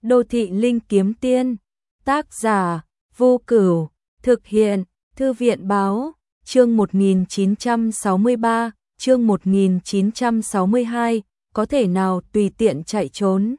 Đô thị linh kiếm tiên. Tác giả Vô Cửu. Thực hiện Thư viện báo. Chương 1963, chương 1962, có thể nào tùy tiện chạy trốn.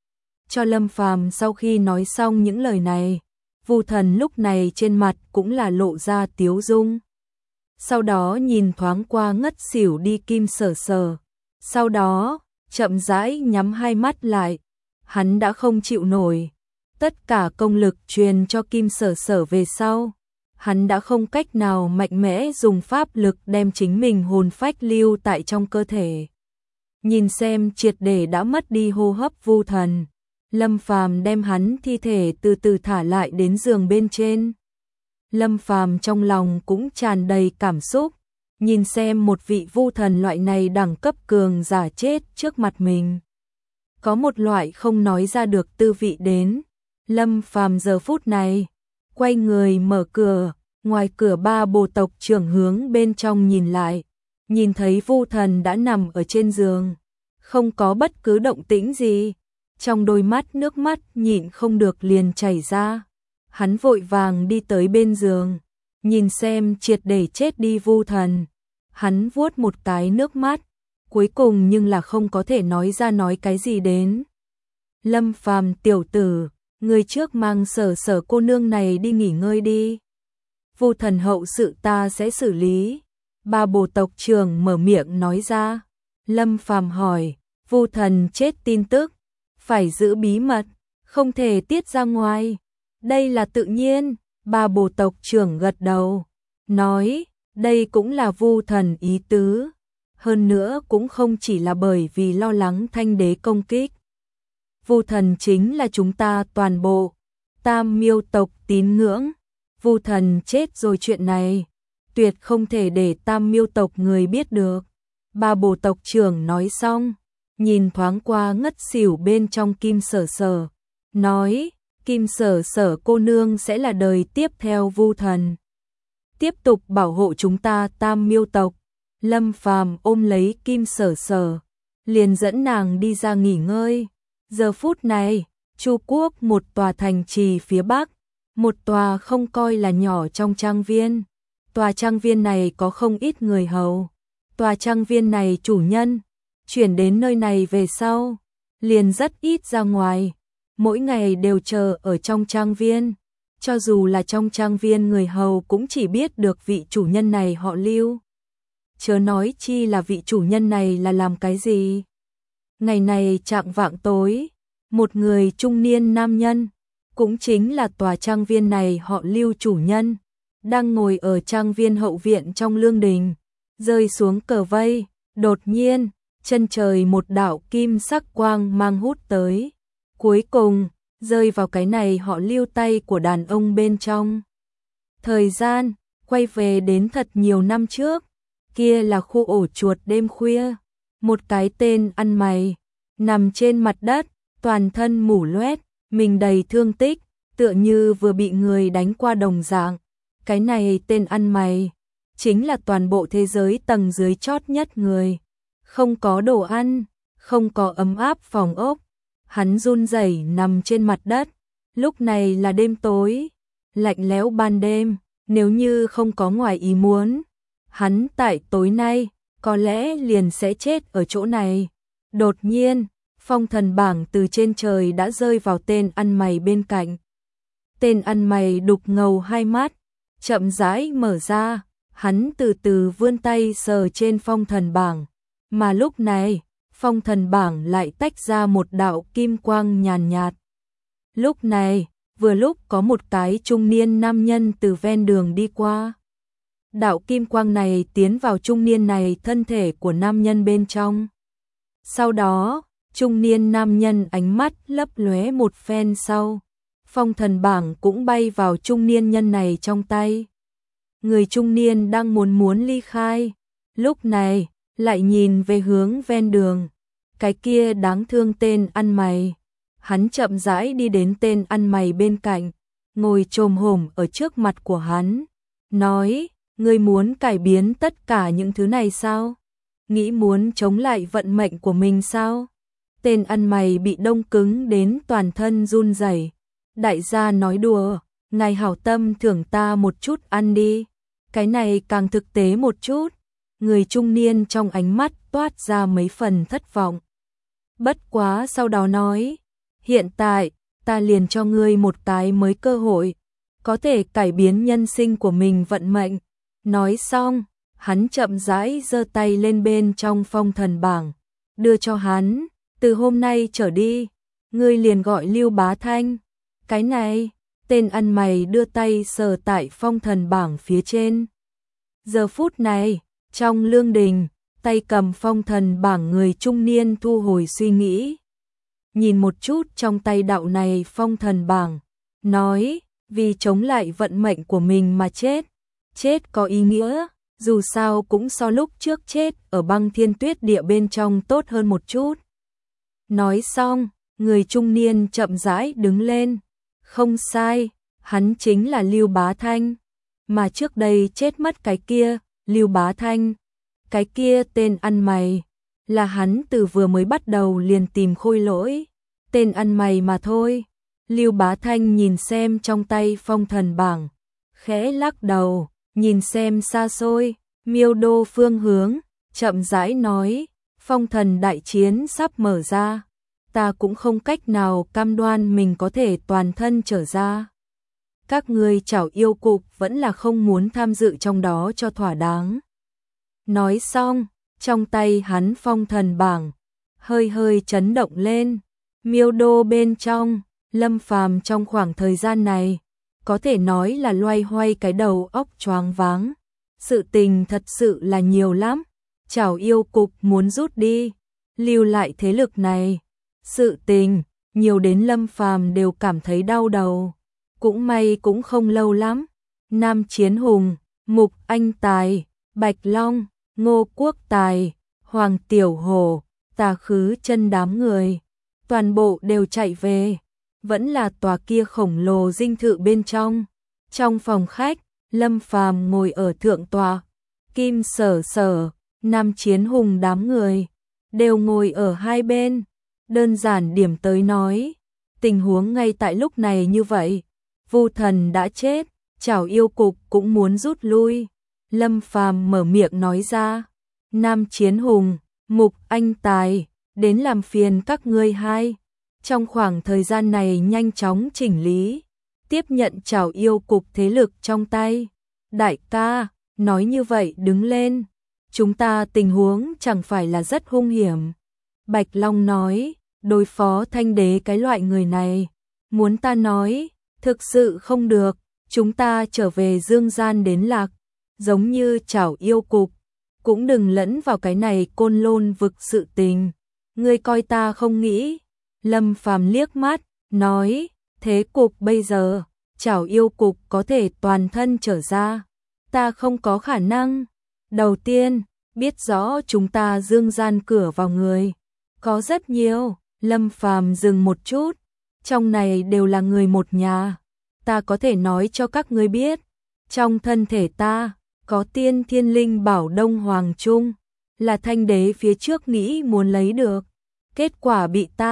Cho Lâm Phàm sau khi nói xong những lời này, Vu Thần lúc này trên mặt cũng là lộ ra tiếu dung. Sau đó nhìn thoáng qua ngất xỉu đi Kim Sở Sở. Sau đó, chậm rãi nhắm hai mắt lại. Hắn đã không chịu nổi. Tất cả công lực truyền cho Kim Sở Sở về sau. Hắn đã không cách nào mạnh mẽ dùng pháp lực đem chính mình hồn phách lưu tại trong cơ thể. Nhìn xem triệt để đã mất đi hô hấp Vu Thần, Lâm Phàm đem hắn thi thể từ từ thả lại đến giường bên trên. Lâm Phàm trong lòng cũng tràn đầy cảm xúc, nhìn xem một vị Vu Thần loại này đẳng cấp cường giả chết trước mặt mình. Có một loại không nói ra được tư vị đến. Lâm Phàm giờ phút này quay người mở cửa, ngoài cửa ba bộ tộc trưởng hướng bên trong nhìn lại, nhìn thấy Vu Thần đã nằm ở trên giường, không có bất cứ động tĩnh gì, trong đôi mắt nước mắt nhịn không được liền chảy ra. Hắn vội vàng đi tới bên giường, nhìn xem triệt để chết đi Vu Thần, hắn vuốt một cái nước mắt, cuối cùng nhưng là không có thể nói ra nói cái gì đến. Lâm Phàm tiểu tử, người trước mang Sở Sở cô nương này đi nghỉ ngơi đi. Vu Thần hậu sự ta sẽ xử lý. Ba bộ tộc trưởng mở miệng nói ra. Lâm Phàm hỏi, Vu Thần chết tin tức, phải giữ bí mật, không thể tiết ra ngoài. Đây là tự nhiên, ba bộ tộc trưởng gật đầu, nói, đây cũng là Vu Thần ý tứ. Hơn nữa cũng không chỉ là bởi vì lo lắng Thanh đế công kích. Vu Thần chính là chúng ta toàn bộ Tam Miêu tộc tín ngưỡng. Vu Thần chết rồi chuyện này, tuyệt không thể để Tam Miêu tộc người biết được. Ba bộ tộc trưởng nói xong, nhìn thoáng qua ngất xỉu bên trong Kim Sở Sở, nói, Kim Sở Sở cô nương sẽ là đời tiếp theo Vu Thần, tiếp tục bảo hộ chúng ta Tam Miêu tộc. Lâm Phàm ôm lấy Kim Sở Sở, liền dẫn nàng đi ra nghỉ ngơi. Giờ phút này, Chu Quốc một tòa thành trì phía bắc, một tòa không coi là nhỏ trong trang viên. Tòa trang viên này có không ít người hầu. Tòa trang viên này chủ nhân chuyển đến nơi này về sau, liền rất ít ra ngoài, mỗi ngày đều chờ ở trong trang viên. Cho dù là trong trang viên người hầu cũng chỉ biết được vị chủ nhân này họ Lưu, chớ nói chi là vị chủ nhân này là làm cái gì. Ngày này chạng vạng tối, một người trung niên nam nhân, cũng chính là tòa trang viên này họ Lưu chủ nhân, đang ngồi ở trang viên hậu viện trong lương đình, rơi xuống cờ vây. Đột nhiên, chân trời một đạo kim sắc quang mang hút tới, cuối cùng rơi vào cái này họ Lưu tay của đàn ông bên trong. Thời gian quay về đến thật nhiều năm trước, kia là khu ổ chuột đêm khuya, một cái tên ăn mày nằm trên mặt đất, toàn thân mủ loét, mình đầy thương tích, tựa như vừa bị người đánh qua đồng dạng. Cái này tên ăn mày chính là toàn bộ thế giới tầng dưới chót nhất người, không có đồ ăn, không có ấm áp phòng ốc, hắn run rẩy nằm trên mặt đất. Lúc này là đêm tối, lạnh lẽo ban đêm, nếu như không có ngoài ý muốn, hắn tại tối nay có lẽ liền sẽ chết ở chỗ này. Đột nhiên, phong thần bảng từ trên trời đã rơi vào tên ăn mày bên cạnh. Tên ăn mày đục ngầu hai mắt, chậm rãi mở ra, hắn từ từ vươn tay sờ trên phong thần bảng, mà lúc này, phong thần bảng lại tách ra một đạo kim quang nhàn nhạt. Lúc này, vừa lúc có một cái trung niên nam nhân từ ven đường đi qua. Đạo kim quang này tiến vào trung niên này thân thể của nam nhân bên trong. Sau đó, trung niên nam nhân ánh mắt lấp lóe một phen sau, phong thần bảng cũng bay vào trung niên nhân này trong tay. Người trung niên đang muốn ly khai, lúc này lại nhìn về hướng ven đường, cái kia đáng thương tên ăn mày. Hắn chậm rãi đi đến tên ăn mày bên cạnh, ngồi chồm hổm ở trước mặt của hắn, nói, ngươi muốn cải biến tất cả những thứ này sao? Nghĩ muốn chống lại vận mệnh của mình sao? Tên ăn mày bị đông cứng đến toàn thân run rẩy. Đại gia nói đùa, ngài hảo tâm thưởng ta một chút ăn đi. Cái này càng thực tế một chút. Người trung niên trong ánh mắt toát ra mấy phần thất vọng. Bất quá sau đó nói, hiện tại, ta liền cho ngươi một cái mới cơ hội, có thể cải biến nhân sinh của mình vận mệnh. Nói xong, hắn chậm rãi giơ tay lên bên trong phong thần bảng, đưa cho hắn, từ hôm nay trở đi, ngươi liền gọi Lưu Bá Thanh. Cái này, tên ăn mày đưa tay sờ tại phong thần bảng phía trên. Giờ phút này, trong lương đình, tay cầm phong thần bảng người trung niên thu hồi suy nghĩ. Nhìn một chút trong tay đạo này phong thần bảng, nói, vì chống lại vận mệnh của mình mà chết. Chết có ý nghĩa, dù sao cũng so lúc trước chết ở băng thiên tuyết địa bên trong tốt hơn một chút. Nói xong, người trung niên chậm rãi đứng lên. Không sai, hắn chính là Lưu Bá Thanh. Mà trước đây chết mất cái kia, Lưu Bá Thanh. Cái kia tên ăn mày, là hắn từ vừa mới bắt đầu liền tìm Khôi Lỗi. Tên ăn mày mà thôi. Lưu Bá Thanh nhìn xem trong tay phong thần bảng, khẽ lắc đầu, nhìn xem xa xôi, Miêu Đô phương hướng, chậm rãi nói, phong thần đại chiến sắp mở ra, ta cũng không cách nào cam đoan mình có thể toàn thân trở ra. Các ngươi Trảo Yêu Cục vẫn là không muốn tham dự trong đó cho thỏa đáng. Nói xong, trong tay hắn phong thần bảng, hơi hơi chấn động lên, Miêu Đô bên trong, Lâm Phàm trong khoảng thời gian này, có thể nói là loay hoay cái đầu óc choáng váng. Sự tình thật sự là nhiều lắm. Trảo Yêu Cục muốn rút đi, lưu lại thế lực này. Sự tình, nhiều đến Lâm Phàm đều cảm thấy đau đầu. Cũng may cũng không lâu lắm. Nam Chiến Hùng, Mục Anh Tài, Bạch Long, Ngô Quốc Tài, Hoàng Tiểu Hổ, Tà Khứ Chân đám người. Toàn bộ đều chạy về. Vẫn là tòa kia khổng lồ dinh thự bên trong. Trong phòng khách, Lâm Phàm ngồi ở thượng tòa. Kim Sở Sở, Nam Chiến Hùng đám người đều ngồi ở hai bên. Đơn giản điểm tới nói, tình huống ngay tại lúc này như vậy. Vu Thần đã chết, Trảo Yêu Cục cũng muốn rút lui. Lâm Phàm mở miệng nói ra, Nam Chiến Hùng, Mục Anh Tài, đến làm phiền các ngươi hai. Trong khoảng thời gian này nhanh chóng chỉnh lý, tiếp nhận Trảo Yêu Cục thế lực trong tay. Đại ca, nói như vậy đứng lên, chúng ta tình huống chẳng phải là rất hung hiểm. Bạch Long nói, đối phó Thanh Đế cái loại người này, muốn ta nói, thực sự không được, chúng ta trở về dương gian đến lạc, giống như Trảo Yêu Cục, cũng đừng lẫn vào cái này Côn Lôn vực sự tình. Ngươi coi ta không nghĩ. Lâm Phàm liếc mắt, nói, thế cục bây giờ, Trảo Yêu Cục có thể toàn thân trở ra, ta không có khả năng. Đầu tiên, biết rõ chúng ta dương gian cửa vào người, có rất nhiều. Lâm Phàm dừng một chút, trong này đều là người một nhà, ta có thể nói cho các ngươi biết, trong thân thể ta, có tiên thiên linh bảo Đông Hoàng Trung, là Thanh Đế phía trước nghĩ muốn lấy được, kết quả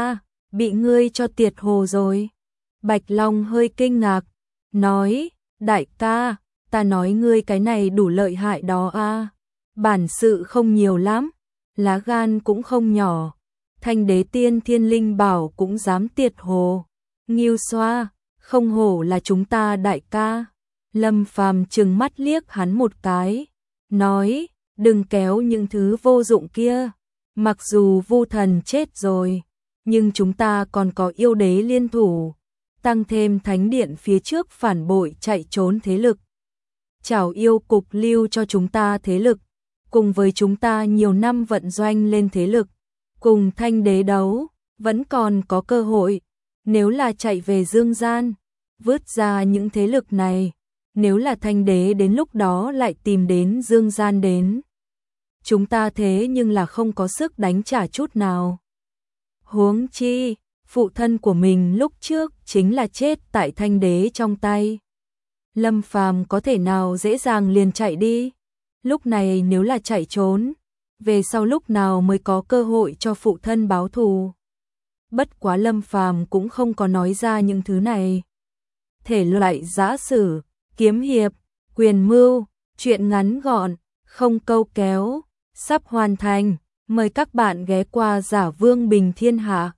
bị ngươi cho tiệt hồ rồi. Bạch Long hơi kinh ngạc, nói, đại ca, ta nói ngươi cái này đủ lợi hại đó a, bản sự không nhiều lắm, lá gan cũng không nhỏ, Thanh Đế tiên thiên linh bảo cũng dám tiệt hồ. Ngưu xoa, không hổ là chúng ta đại ca. Lâm Phàm trừng mắt liếc hắn một cái, nói, đừng kéo những thứ vô dụng kia, mặc dù Vu Thần chết rồi, nhưng chúng ta còn có yêu đế liên thủ, tăng thêm thánh điện phía trước phản bội chạy trốn thế lực. Trảo Yêu Cục lưu cho chúng ta thế lực, cùng với chúng ta nhiều năm vận doanh lên thế lực, cùng Thanh Đế đấu, vẫn còn có cơ hội. Nếu là chạy về dương gian, vứt ra những thế lực này, nếu là Thanh Đế đến lúc đó lại tìm đến dương gian đến, chúng ta thế nhưng là không có sức đánh trả chút nào. Huống chi, phụ thân của mình lúc trước chính là chết tại Thanh Đế trong tay. Lâm Phàm có thể nào dễ dàng liền chạy đi? Lúc này nếu là chạy trốn, về sau lúc nào mới có cơ hội cho phụ thân báo thù? bất quá Lâm Phàm cũng không có nói ra những thứ này. Thể loại giã sử, kiếm hiệp, quyền mưu, truyện ngắn gọn, không câu kéo, sắp hoàn thành, mời các bạn ghé qua Giả Vương Bình Thiên Hạ.